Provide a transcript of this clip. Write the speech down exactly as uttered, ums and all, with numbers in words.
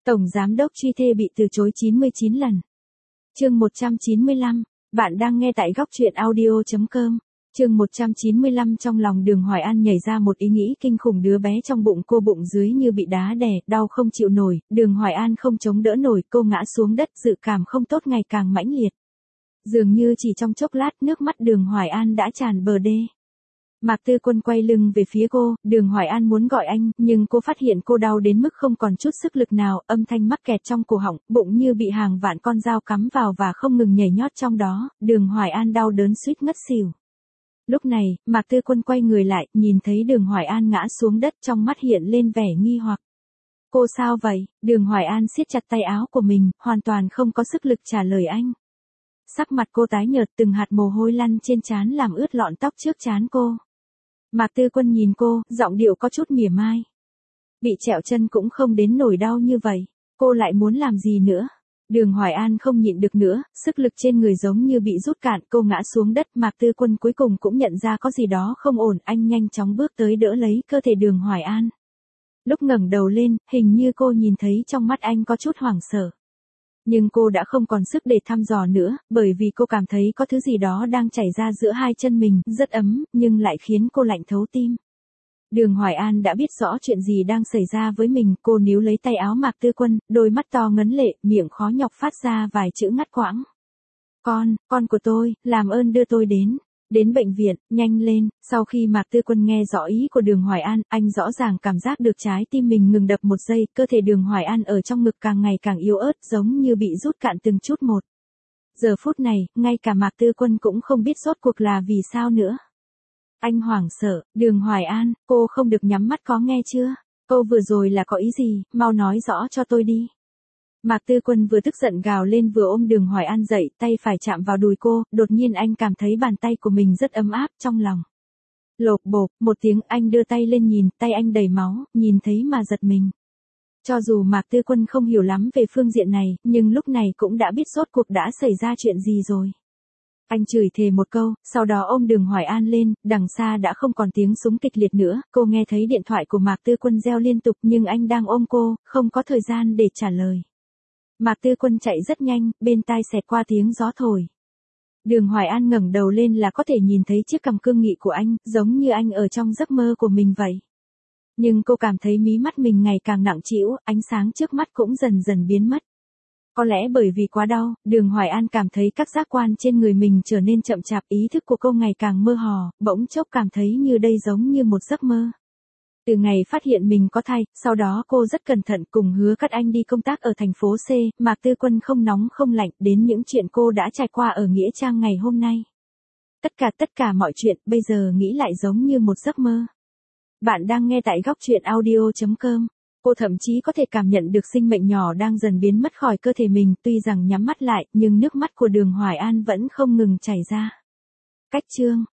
Tổng giám đốc truy thê bị từ chối chín mươi chín lần. Chương một trăm chín mươi lăm, bạn đang nghe tại góc truyện audio chấm com. Chương một trăm chín mươi lăm trong lòng Đường Hoài An nhảy ra một ý nghĩ kinh khủng, đứa bé trong bụng cô bụng dưới như bị đá đè, đau không chịu nổi, Đường Hoài An không chống đỡ nổi, cô ngã xuống đất, dự cảm không tốt ngày càng mãnh liệt. Dường như chỉ trong chốc lát nước mắt Đường Hoài An đã tràn bờ đê. Mạc Tư Quân quay lưng về phía cô, Đường Hoài An muốn gọi anh, nhưng cô phát hiện cô đau đến mức không còn chút sức lực nào, âm thanh mắc kẹt trong cổ họng, bụng như bị hàng vạn con dao cắm vào và không ngừng nhảy nhót trong đó, Đường Hoài An đau đớn suýt ngất xỉu. Lúc này, Mạc Tư Quân quay người lại, nhìn thấy Đường Hoài An ngã xuống đất, trong mắt hiện lên vẻ nghi hoặc. Cô sao vậy? Đường Hoài An siết chặt tay áo của mình, hoàn toàn không có sức lực trả lời anh. Sắc mặt cô tái nhợt, từng hạt mồ hôi lăn trên trán làm ướt lọn tóc trước trán cô. Mạc Tư Quân nhìn cô, giọng điệu có chút mỉa mai. Bị trẹo chân cũng không đến nổi đau như vậy, cô lại muốn làm gì nữa? Đường Hoài An không nhịn được nữa, sức lực trên người giống như bị rút cạn, cô ngã xuống đất, Mạc Tư Quân cuối cùng cũng nhận ra có gì đó không ổn, anh nhanh chóng bước tới đỡ lấy cơ thể Đường Hoài An. Lúc ngẩng đầu lên, hình như cô nhìn thấy trong mắt anh có chút hoảng sợ. Nhưng cô đã không còn sức để thăm dò nữa, bởi vì cô cảm thấy có thứ gì đó đang chảy ra giữa hai chân mình, rất ấm, nhưng lại khiến cô lạnh thấu tim. Đường Hoài An đã biết rõ chuyện gì đang xảy ra với mình, cô níu lấy tay áo Mạc Tư Quân, đôi mắt to ngấn lệ, miệng khó nhọc phát ra vài chữ ngắt quãng. Con, con của tôi, làm ơn đưa tôi đến. Đến bệnh viện, nhanh lên. Sau khi Mạc Tư Quân nghe rõ ý của Đường Hoài An, anh rõ ràng cảm giác được trái tim mình ngừng đập một giây, cơ thể Đường Hoài An ở trong ngực càng ngày càng yếu ớt, giống như bị rút cạn từng chút một. Giờ phút này, ngay cả Mạc Tư Quân cũng không biết rốt cuộc là vì sao nữa. Anh hoảng sợ, Đường Hoài An, cô không được nhắm mắt có nghe chưa? Câu vừa rồi là có ý gì, mau nói rõ cho tôi đi. Mạc Tư Quân vừa tức giận gào lên vừa ôm Đường Hoài An dậy, tay phải chạm vào đùi cô, đột nhiên anh cảm thấy bàn tay của mình rất ấm áp trong lòng. Lộp bộp, một tiếng, anh đưa tay lên nhìn, tay anh đầy máu, nhìn thấy mà giật mình. Cho dù Mạc Tư Quân không hiểu lắm về phương diện này, nhưng lúc này cũng đã biết rốt cuộc đã xảy ra chuyện gì rồi. Anh chửi thề một câu, sau đó ôm Đường Hoài An lên, đằng xa đã không còn tiếng súng kịch liệt nữa, cô nghe thấy điện thoại của Mạc Tư Quân reo liên tục nhưng anh đang ôm cô, không có thời gian để trả lời. Mạc Tư Quân chạy rất nhanh, bên tai xẹt qua tiếng gió thổi. Đường Hoài An ngẩng đầu lên là có thể nhìn thấy chiếc cằm cương nghị của anh, giống như anh ở trong giấc mơ của mình vậy. Nhưng cô cảm thấy mí mắt mình ngày càng nặng trĩu, ánh sáng trước mắt cũng dần dần biến mất. Có lẽ bởi vì quá đau, Đường Hoài An cảm thấy các giác quan trên người mình trở nên chậm chạp, ý thức của cô ngày càng mơ hồ, bỗng chốc cảm thấy như đây giống như một giấc mơ. Từ ngày phát hiện mình có thai, sau đó cô rất cẩn thận cùng Hứa Cát Anh đi công tác ở thành phố C, Mạc Tư Quân không nóng không lạnh đến những chuyện cô đã trải qua ở Nghĩa Trang ngày hôm nay. Tất cả tất cả mọi chuyện bây giờ nghĩ lại giống như một giấc mơ. Bạn đang nghe tại góc truyện audio chấm com. Cô thậm chí có thể cảm nhận được sinh mệnh nhỏ đang dần biến mất khỏi cơ thể mình, tuy rằng nhắm mắt lại, nhưng nước mắt của Đường Hoài An vẫn không ngừng chảy ra. Cách chương